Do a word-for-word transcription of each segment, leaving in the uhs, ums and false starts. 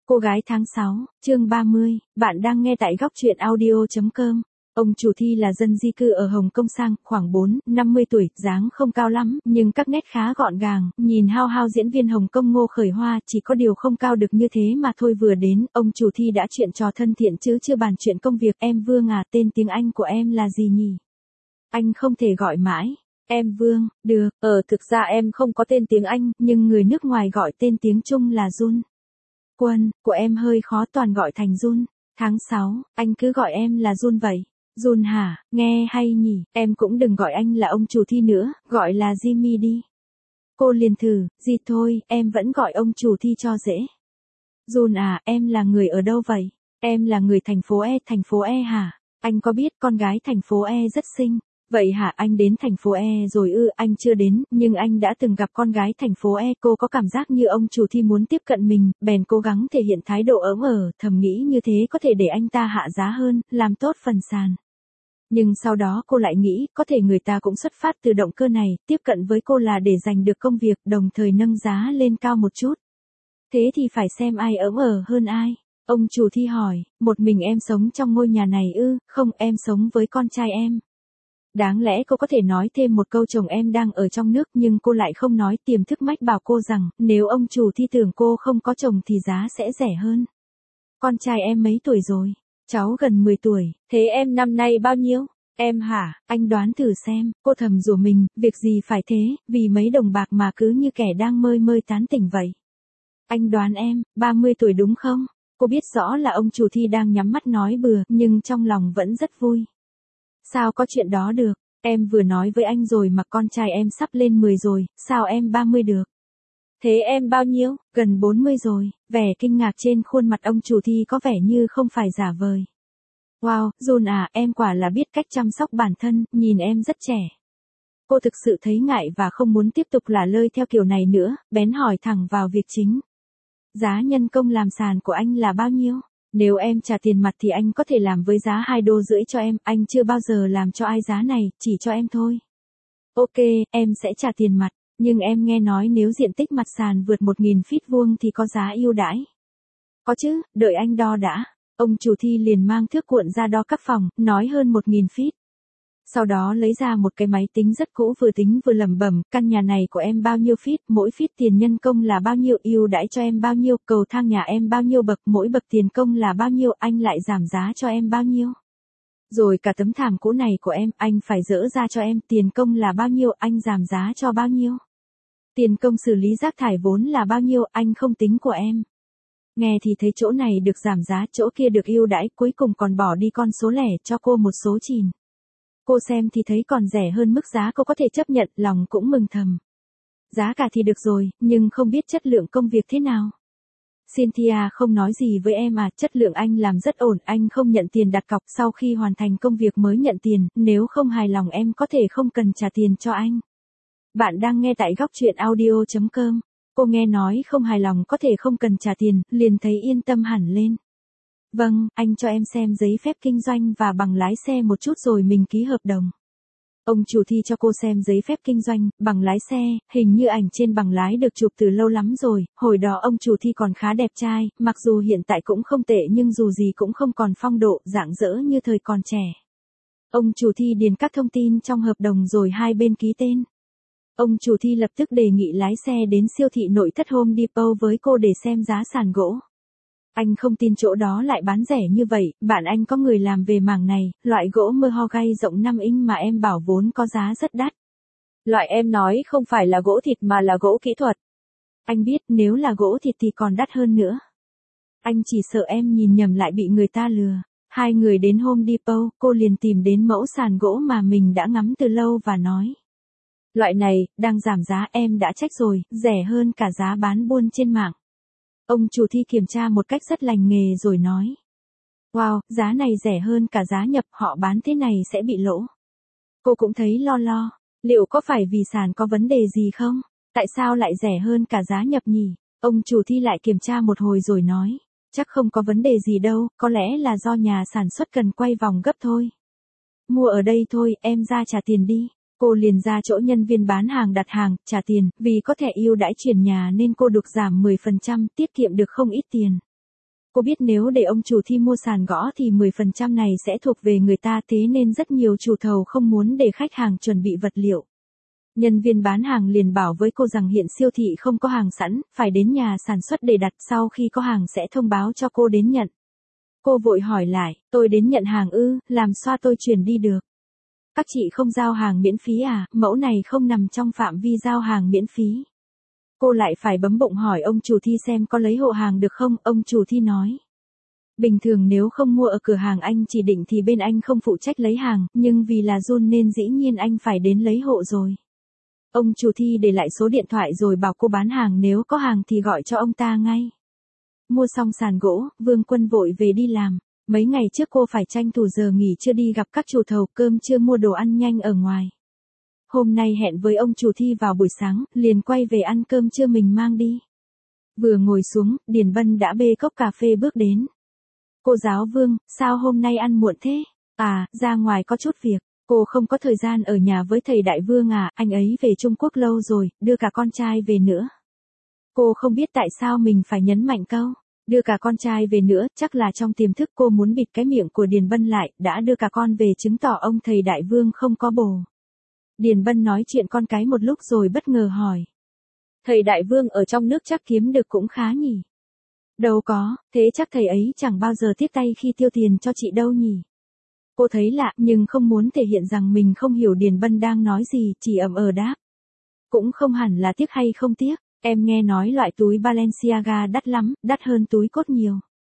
Cô gái tháng sáu, chương ba mươi, bạn đang nghe tại góc truyện audio chấm com. Ông chủ Thi là dân di cư ở Hồng Kông sang, khoảng bốn, năm mươi tuổi, dáng không cao lắm, nhưng các nét khá gọn gàng, nhìn hao hao diễn viên Hồng Kông Ngô Khởi Hoa, chỉ có điều không cao được như thế mà thôi. Vừa đến, ông chủ Thi đã chuyện trò thân thiện chứ chưa bàn chuyện công việc. Em Vương à, tên tiếng Anh của em là gì nhỉ? Anh không thể gọi mãi. Em Vương, được, ờ thực ra em không có tên tiếng Anh, nhưng người nước ngoài gọi tên tiếng Trung là Jun. Quân, của em hơi khó, toàn gọi thành Jun. Tháng sáu, anh cứ gọi em là Jun vậy. Jun hả, nghe hay nhỉ, em cũng đừng gọi anh là ông chủ Thi nữa, gọi là Jimmy đi. Cô liền thử, gì thôi, em vẫn gọi ông chủ Thi cho dễ. Jun à, em là người ở đâu vậy? Em là người thành phố E, thành phố E hả? Anh có biết con gái thành phố E rất xinh. Vậy hả, anh đến thành phố E rồi ư? Anh chưa đến, nhưng anh đã từng gặp con gái thành phố E. Cô có cảm giác như ông chủ Thi muốn tiếp cận mình, bèn cố gắng thể hiện thái độ ỡm ở, thầm nghĩ như thế có thể để anh ta hạ giá hơn, làm tốt phần sàn. Nhưng sau đó cô lại nghĩ, có thể người ta cũng xuất phát từ động cơ này, tiếp cận với cô là để giành được công việc, đồng thời nâng giá lên cao một chút. Thế thì phải xem ai ỡm ở hơn ai. Ông chủ Thi hỏi, một mình em sống trong ngôi nhà này ư? Không, em sống với con trai em. Đáng lẽ cô có thể nói thêm một câu chồng em đang ở trong nước, nhưng cô lại không nói. Tiềm thức mách bảo cô rằng, nếu ông chủ Thi tưởng cô không có chồng thì giá sẽ rẻ hơn. Con trai em mấy tuổi rồi? Cháu gần mười tuổi. Thế em năm nay bao nhiêu? Em hả, anh đoán thử xem. Cô thầm rủa mình, việc gì phải thế, vì mấy đồng bạc mà cứ như kẻ đang mơi mơi tán tỉnh vậy. Anh đoán em, ba mươi tuổi đúng không? Cô biết rõ là ông chủ Thi đang nhắm mắt nói bừa, nhưng trong lòng vẫn rất vui. Sao có chuyện đó được, em vừa nói với anh rồi mà con trai em sắp lên mười rồi, sao em ba mươi được? Thế em bao nhiêu? Gần bốn mươi rồi, vẻ kinh ngạc trên khuôn mặt ông chủ Thi có vẻ như không phải giả vời. Wow, Jun à, em quả là biết cách chăm sóc bản thân, nhìn em rất trẻ. Cô thực sự thấy ngại và không muốn tiếp tục lả lơi theo kiểu này nữa, bén hỏi thẳng vào việc chính. Giá nhân công làm sàn của anh là bao nhiêu? Nếu em trả tiền mặt thì anh có thể làm với giá hai đô rưỡi cho em, anh chưa bao giờ làm cho ai giá này, chỉ cho em thôi. Ok, em sẽ trả tiền mặt, nhưng em nghe nói nếu diện tích mặt sàn vượt một nghìn feet vuông thì có giá ưu đãi. Có chứ, đợi anh đo đã. Ông chủ Thi liền mang thước cuộn ra đo các phòng, nói hơn một nghìn feet. Sau đó lấy ra một cái máy tính rất cũ, vừa tính vừa lẩm bẩm, căn nhà này của em bao nhiêu feet, mỗi feet tiền nhân công là bao nhiêu, ưu đãi cho em bao nhiêu, cầu thang nhà em bao nhiêu bậc, mỗi bậc tiền công là bao nhiêu, anh lại giảm giá cho em bao nhiêu. Rồi cả tấm thảm cũ này của em, anh phải dỡ ra cho em, tiền công là bao nhiêu, anh giảm giá cho bao nhiêu. Tiền công xử lý rác thải vốn là bao nhiêu, anh không tính của em. Nghe thì thấy chỗ này được giảm giá, chỗ kia được ưu đãi, cuối cùng còn bỏ đi con số lẻ cho cô một số chìm. Cô xem thì thấy còn rẻ hơn mức giá cô có thể chấp nhận, lòng cũng mừng thầm. Giá cả thì được rồi, nhưng không biết chất lượng công việc thế nào. Cynthia không nói gì với em à, chất lượng anh làm rất ổn, anh không nhận tiền đặt cọc, sau khi hoàn thành công việc mới nhận tiền, nếu không hài lòng em có thể không cần trả tiền cho anh. Bạn đang nghe tại góc truyện audio chấm com. Cô nghe nói không hài lòng có thể không cần trả tiền, liền thấy yên tâm hẳn lên. Vâng, anh cho em xem giấy phép kinh doanh và bằng lái xe một chút rồi mình ký hợp đồng. Ông chủ Thi cho cô xem giấy phép kinh doanh, bằng lái xe, hình như ảnh trên bằng lái được chụp từ lâu lắm rồi, hồi đó ông chủ Thi còn khá đẹp trai, mặc dù hiện tại cũng không tệ nhưng dù gì cũng không còn phong độ, rạng rỡ như thời còn trẻ. Ông chủ Thi điền các thông tin trong hợp đồng rồi hai bên ký tên. Ông chủ Thi lập tức đề nghị lái xe đến siêu thị nội thất Home Depot với cô để xem giá sàn gỗ. Anh không tin chỗ đó lại bán rẻ như vậy, bạn anh có người làm về mảng này, loại gỗ mahogany rộng năm inch mà em bảo vốn có giá rất đắt. Loại em nói không phải là gỗ thịt mà là gỗ kỹ thuật. Anh biết nếu là gỗ thịt thì còn đắt hơn nữa. Anh chỉ sợ em nhìn nhầm lại bị người ta lừa. Hai người đến Home Depot, cô liền tìm đến mẫu sàn gỗ mà mình đã ngắm từ lâu và nói. Loại này, đang giảm giá, em đã check rồi, rẻ hơn cả giá bán buôn trên mạng. Ông chủ Thi kiểm tra một cách rất lành nghề rồi nói. Wow, giá này rẻ hơn cả giá nhập, họ bán thế này sẽ bị lỗ. Cô cũng thấy lo lo, liệu có phải vì sàn có vấn đề gì không? Tại sao lại rẻ hơn cả giá nhập nhỉ? Ông chủ Thi lại kiểm tra một hồi rồi nói. Chắc không có vấn đề gì đâu, có lẽ là do nhà sản xuất cần quay vòng gấp thôi. Mua ở đây thôi, em ra trả tiền đi. Cô liền ra chỗ nhân viên bán hàng đặt hàng, trả tiền, vì có thẻ ưu đãi chuyển nhà nên cô được giảm mười phần trăm, tiết kiệm được không ít tiền. Cô biết nếu để ông chủ Thi mua sàn gõ thì mười phần trăm này sẽ thuộc về người ta, thế nên rất nhiều chủ thầu không muốn để khách hàng chuẩn bị vật liệu. Nhân viên bán hàng liền bảo với cô rằng hiện siêu thị không có hàng sẵn, phải đến nhà sản xuất để đặt, sau khi có hàng sẽ thông báo cho cô đến nhận. Cô vội hỏi lại, tôi đến nhận hàng ư, làm sao tôi chuyển đi được? Các chị không giao hàng miễn phí à, mẫu này không nằm trong phạm vi giao hàng miễn phí. Cô lại phải bấm bụng hỏi ông chủ Thi xem có lấy hộ hàng được không, ông chủ Thi nói. Bình thường nếu không mua ở cửa hàng anh chỉ định thì bên anh không phụ trách lấy hàng, nhưng vì là Jun nên dĩ nhiên anh phải đến lấy hộ rồi. Ông chủ Thi để lại số điện thoại rồi bảo cô bán hàng nếu có hàng thì gọi cho ông ta ngay. Mua xong sàn gỗ, Vương Quân vội về đi làm. Mấy ngày trước cô phải tranh thủ giờ nghỉ trưa đi gặp các chủ thầu, cơm trưa mua đồ ăn nhanh ở ngoài. Hôm nay hẹn với ông chủ Thi vào buổi sáng, liền quay về ăn cơm trưa mình mang đi. Vừa ngồi xuống, Điền Bân đã bê cốc cà phê bước đến. Cô giáo Vương, sao hôm nay ăn muộn thế? À, ra ngoài có chút việc. Cô không có thời gian ở nhà với thầy Đại Vương à, anh ấy về Trung Quốc lâu rồi, đưa cả con trai về nữa. Cô không biết tại sao mình phải nhấn mạnh câu, đưa cả con trai về nữa, chắc là trong tiềm thức cô muốn bịt cái miệng của Điền Bân lại, đã đưa cả con về chứng tỏ ông thầy Đại Vương không có bồ. Điền Bân nói chuyện con cái một lúc rồi bất ngờ hỏi. Thầy Đại Vương ở trong nước chắc kiếm được cũng khá nhỉ? Đâu có, thế chắc thầy ấy chẳng bao giờ tiếc tay khi tiêu tiền cho chị đâu nhỉ? Cô thấy lạ nhưng không muốn thể hiện rằng mình không hiểu Điền Bân đang nói gì, chỉ ậm ờ đáp. Cũng không hẳn là tiếc hay không tiếc, em nghe nói loại túi Balenciaga đắt lắm, đắt hơn túi cốt nhiều.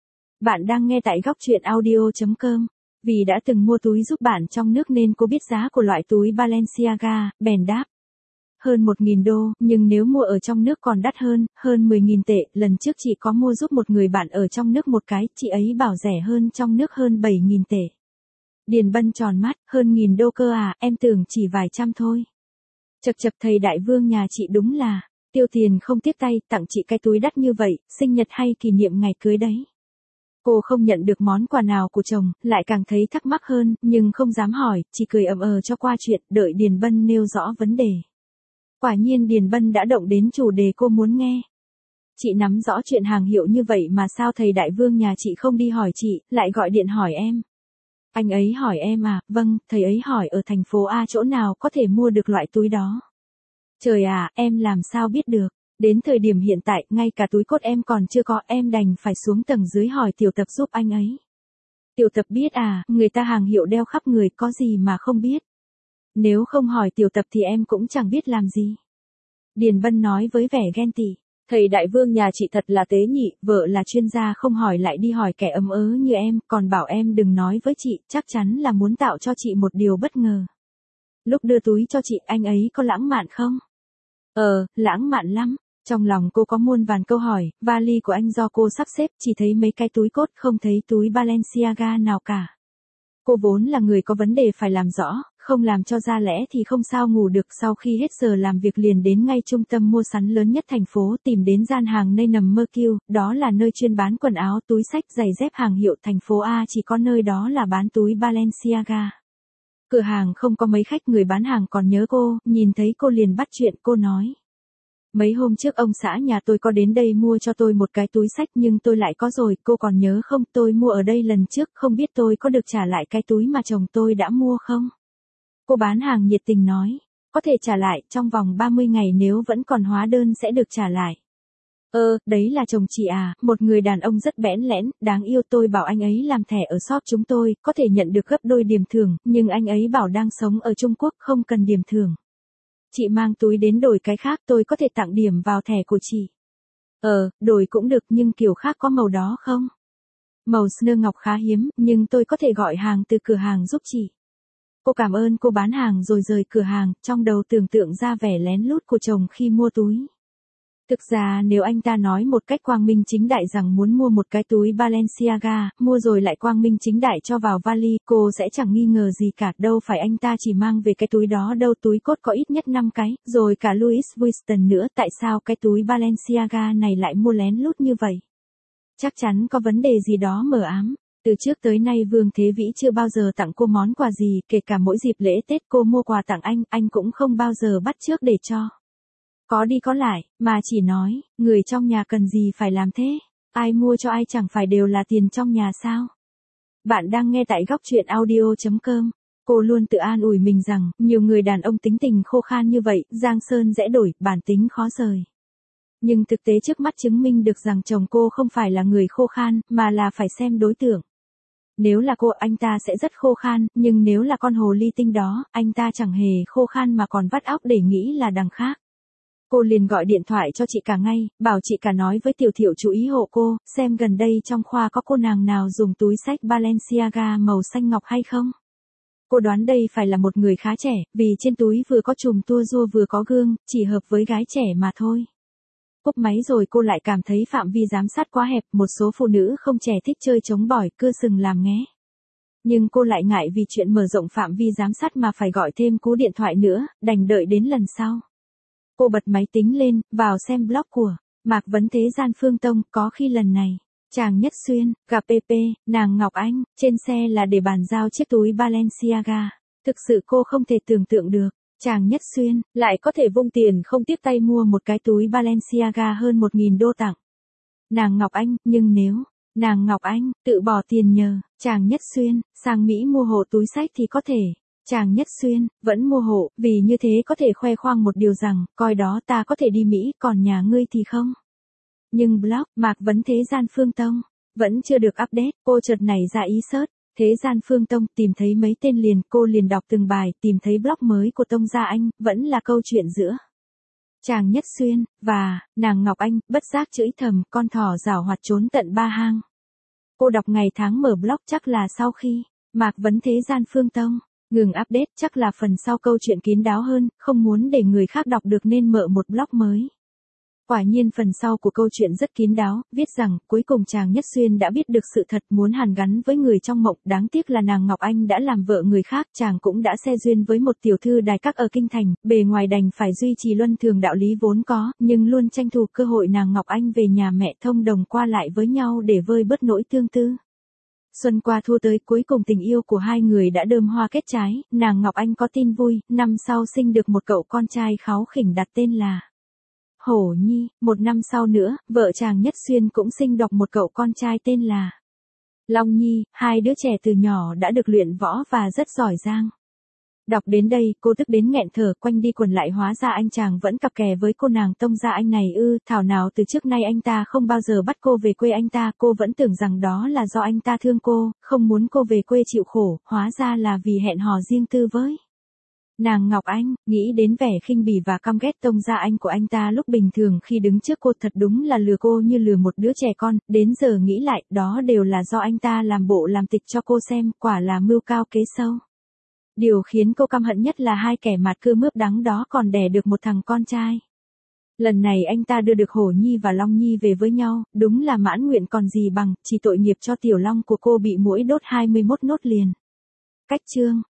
Bạn đang nghe tại góc truyện audio chấm com. Vì đã từng mua túi giúp bạn trong nước nên cô biết giá của loại túi Balenciaga, bèn đáp. Hơn một nghìn đô, nhưng nếu mua ở trong nước còn đắt hơn, hơn mười nghìn tệ, lần trước chị có mua giúp một người bạn ở trong nước một cái, chị ấy bảo rẻ hơn trong nước hơn bảy nghìn tệ. Điền Bân tròn mắt, hơn nghìn đô cơ à, em tưởng chỉ vài trăm thôi. Chật chật, thầy Đại Vương nhà chị đúng là, tiêu tiền không tiếc tay, tặng chị cái túi đắt như vậy, sinh nhật hay kỷ niệm ngày cưới đấy. Cô không nhận được món quà nào của chồng, lại càng thấy thắc mắc hơn, nhưng không dám hỏi, chỉ cười ậm ờ cho qua chuyện, đợi Điền Bân nêu rõ vấn đề. Quả nhiên Điền Bân đã động đến chủ đề cô muốn nghe. Chị nắm rõ chuyện hàng hiệu như vậy mà sao thầy Đại Vương nhà chị không đi hỏi chị, lại gọi điện hỏi em. Anh ấy hỏi em à, vâng, thầy ấy hỏi ở thành phố A chỗ nào có thể mua được loại túi đó. Trời à, em làm sao biết được, đến thời điểm hiện tại, ngay cả túi cốt em còn chưa có, em đành phải xuống tầng dưới hỏi Tiểu Tập giúp anh ấy. Tiểu Tập biết à, người ta hàng hiệu đeo khắp người, có gì mà không biết. Nếu không hỏi Tiểu Tập thì em cũng chẳng biết làm gì. Điền Bân nói với vẻ ghen tị. Thầy Đại Vương nhà chị thật là tế nhị, vợ là chuyên gia không hỏi lại đi hỏi kẻ ấm ớ như em, còn bảo em đừng nói với chị, chắc chắn là muốn tạo cho chị một điều bất ngờ. Lúc đưa túi cho chị, anh ấy có lãng mạn không? Ờ, lãng mạn lắm. Trong lòng cô có muôn vàn câu hỏi, vali của anh do cô sắp xếp, chỉ thấy mấy cái túi cốt, không thấy túi Balenciaga nào cả. Cô vốn là người có vấn đề phải làm rõ, không làm cho ra lẽ thì không sao ngủ được. Sau khi hết giờ làm việc liền đến ngay trung tâm mua sắm lớn nhất thành phố, tìm đến gian hàng nơi nằm Mercure, đó là nơi chuyên bán quần áo, túi xách, giày dép hàng hiệu thành phố A, chỉ có nơi đó là bán túi Balenciaga. Cửa hàng không có mấy khách, người bán hàng còn nhớ cô, nhìn thấy cô liền bắt chuyện. Cô nói. Mấy hôm trước ông xã nhà tôi có đến đây mua cho tôi một cái túi xách nhưng tôi lại có rồi, cô còn nhớ không, tôi mua ở đây lần trước, không biết tôi có được trả lại cái túi mà chồng tôi đã mua không? Cô bán hàng nhiệt tình nói, có thể trả lại, trong vòng ba mươi ngày nếu vẫn còn hóa đơn sẽ được trả lại. Ơ, đấy là chồng chị à, một người đàn ông rất bẽn lẽn, đáng yêu. Tôi bảo anh ấy làm thẻ ở shop chúng tôi, có thể nhận được gấp đôi điểm thưởng, nhưng anh ấy bảo đang sống ở Trung Quốc không cần điểm thưởng. Chị mang túi đến đổi cái khác, tôi có thể tặng điểm vào thẻ của chị. Ờ, đổi cũng được nhưng kiểu khác có màu đó không? Màu snow ngọc khá hiếm, nhưng tôi có thể gọi hàng từ cửa hàng giúp chị. Cô cảm ơn cô bán hàng rồi rời cửa hàng, trong đầu tưởng tượng ra vẻ lén lút của chồng khi mua túi. Thực ra nếu anh ta nói một cách quang minh chính đại rằng muốn mua một cái túi Balenciaga, mua rồi lại quang minh chính đại cho vào vali, cô sẽ chẳng nghi ngờ gì cả. Đâu phải anh ta chỉ mang về cái túi đó đâu, túi cốt có ít nhất năm cái, rồi cả Louis Vuitton nữa, tại sao cái túi Balenciaga này lại mua lén lút như vậy? Chắc chắn có vấn đề gì đó mờ ám. Từ trước tới nay Vương Thế Vĩ chưa bao giờ tặng cô món quà gì, kể cả mỗi dịp lễ Tết cô mua quà tặng anh, anh cũng không bao giờ bắt chước để cho. Có đi có lại, mà chỉ nói, người trong nhà cần gì phải làm thế. Ai mua cho ai chẳng phải đều là tiền trong nhà sao? Bạn đang nghe tại góc chuyện audio chấm com. Cô luôn tự an ủi mình rằng, nhiều người đàn ông tính tình khô khan như vậy, giang sơn dễ đổi, bản tính khó rời. Nhưng thực tế trước mắt chứng minh được rằng chồng cô không phải là người khô khan, mà là phải xem đối tượng. Nếu là cô, anh ta sẽ rất khô khan, nhưng nếu là con hồ ly tinh đó, anh ta chẳng hề khô khan mà còn vắt óc để nghĩ là đằng khác. Cô liền gọi điện thoại cho chị cả ngay, bảo chị cả nói với Tiểu Thiệu chú ý hộ cô, xem gần đây trong khoa có cô nàng nào dùng túi xách Balenciaga màu xanh ngọc hay không. Cô đoán đây phải là một người khá trẻ, vì trên túi vừa có chùm tua rua vừa có gương, chỉ hợp với gái trẻ mà thôi. Cúp máy rồi cô lại cảm thấy phạm vi giám sát quá hẹp, một số phụ nữ không trẻ thích chơi chống bỏi, cưa sừng làm nghé. Nhưng cô lại ngại vì chuyện mở rộng phạm vi giám sát mà phải gọi thêm cú điện thoại nữa, đành đợi đến lần sau. Cô bật máy tính lên, vào xem blog của Mạc Vấn Thế Gian Phương Tông, có khi lần này, chàng Nhất Xuyên, gặp pê pê, nàng Ngọc Anh, trên xe là để bàn giao chiếc túi Balenciaga. Thực sự cô không thể tưởng tượng được, chàng Nhất Xuyên, lại có thể vung tiền không tiếc tay mua một cái túi Balenciaga hơn một nghìn đô tặng nàng Ngọc Anh, nhưng nếu nàng Ngọc Anh tự bỏ tiền nhờ chàng Nhất Xuyên sang Mỹ mua hộ túi xách thì có thể. Chàng Nhất Xuyên vẫn mua hộ, vì như thế có thể khoe khoang một điều rằng, coi đó ta có thể đi Mỹ, còn nhà ngươi thì không. Nhưng blog Mạc Vấn Thế Gian Phương Tông vẫn chưa được update, cô chợt nảy ra ý search Thế Gian Phương Tông, tìm thấy mấy tên liền, cô liền đọc từng bài, tìm thấy blog mới của Tông Gia Anh, vẫn là câu chuyện giữa chàng Nhất Xuyên và nàng Ngọc Anh, bất giác chửi thầm, con thỏ giảo hoạt trốn tận ba hang. Cô đọc ngày tháng mở blog chắc là sau khi Mạc Vấn Thế Gian Phương Tông ngừng update, chắc là phần sau câu chuyện kín đáo hơn, không muốn để người khác đọc được nên mở một blog mới. Quả nhiên phần sau của câu chuyện rất kín đáo, viết rằng, cuối cùng chàng Nhất Xuyên đã biết được sự thật, muốn hàn gắn với người trong mộng, đáng tiếc là nàng Ngọc Anh đã làm vợ người khác, chàng cũng đã xe duyên với một tiểu thư đài các ở Kinh Thành, bề ngoài đành phải duy trì luân thường đạo lý vốn có, nhưng luôn tranh thủ cơ hội nàng Ngọc Anh về nhà mẹ thông đồng qua lại với nhau để vơi bớt nỗi tương tư. Xuân qua thu tới, cuối cùng tình yêu của hai người đã đơm hoa kết trái, nàng Ngọc Anh có tin vui, năm sau sinh được một cậu con trai kháu khỉnh đặt tên là Hổ Nhi, một năm sau nữa, vợ chàng Nhất Xuyên cũng sinh đọc một cậu con trai tên là Long Nhi, hai đứa trẻ từ nhỏ đã được luyện võ và rất giỏi giang. Đọc đến đây, cô tức đến nghẹn thở, quanh đi quẩn lại hóa ra anh chàng vẫn cặp kè với cô nàng Tông Gia Anh này ư, thảo nào từ trước nay anh ta không bao giờ bắt cô về quê anh ta, cô vẫn tưởng rằng đó là do anh ta thương cô, không muốn cô về quê chịu khổ, hóa ra là vì hẹn hò riêng tư với nàng Ngọc Anh. Nghĩ đến vẻ khinh bỉ và căm ghét Tông Gia Anh của anh ta lúc bình thường khi đứng trước cô, thật đúng là lừa cô như lừa một đứa trẻ con, đến giờ nghĩ lại, đó đều là do anh ta làm bộ làm tịch cho cô xem, quả là mưu cao kế sâu. Điều khiến cô căm hận nhất là hai kẻ mạt cưa mướp đắng đó còn đẻ được một thằng con trai. Lần này anh ta đưa được Hổ Nhi và Long Nhi về với nhau, đúng là mãn nguyện còn gì bằng, chỉ tội nghiệp cho tiểu long của cô bị muỗi đốt hai mươi mốt nốt liền. Cách chương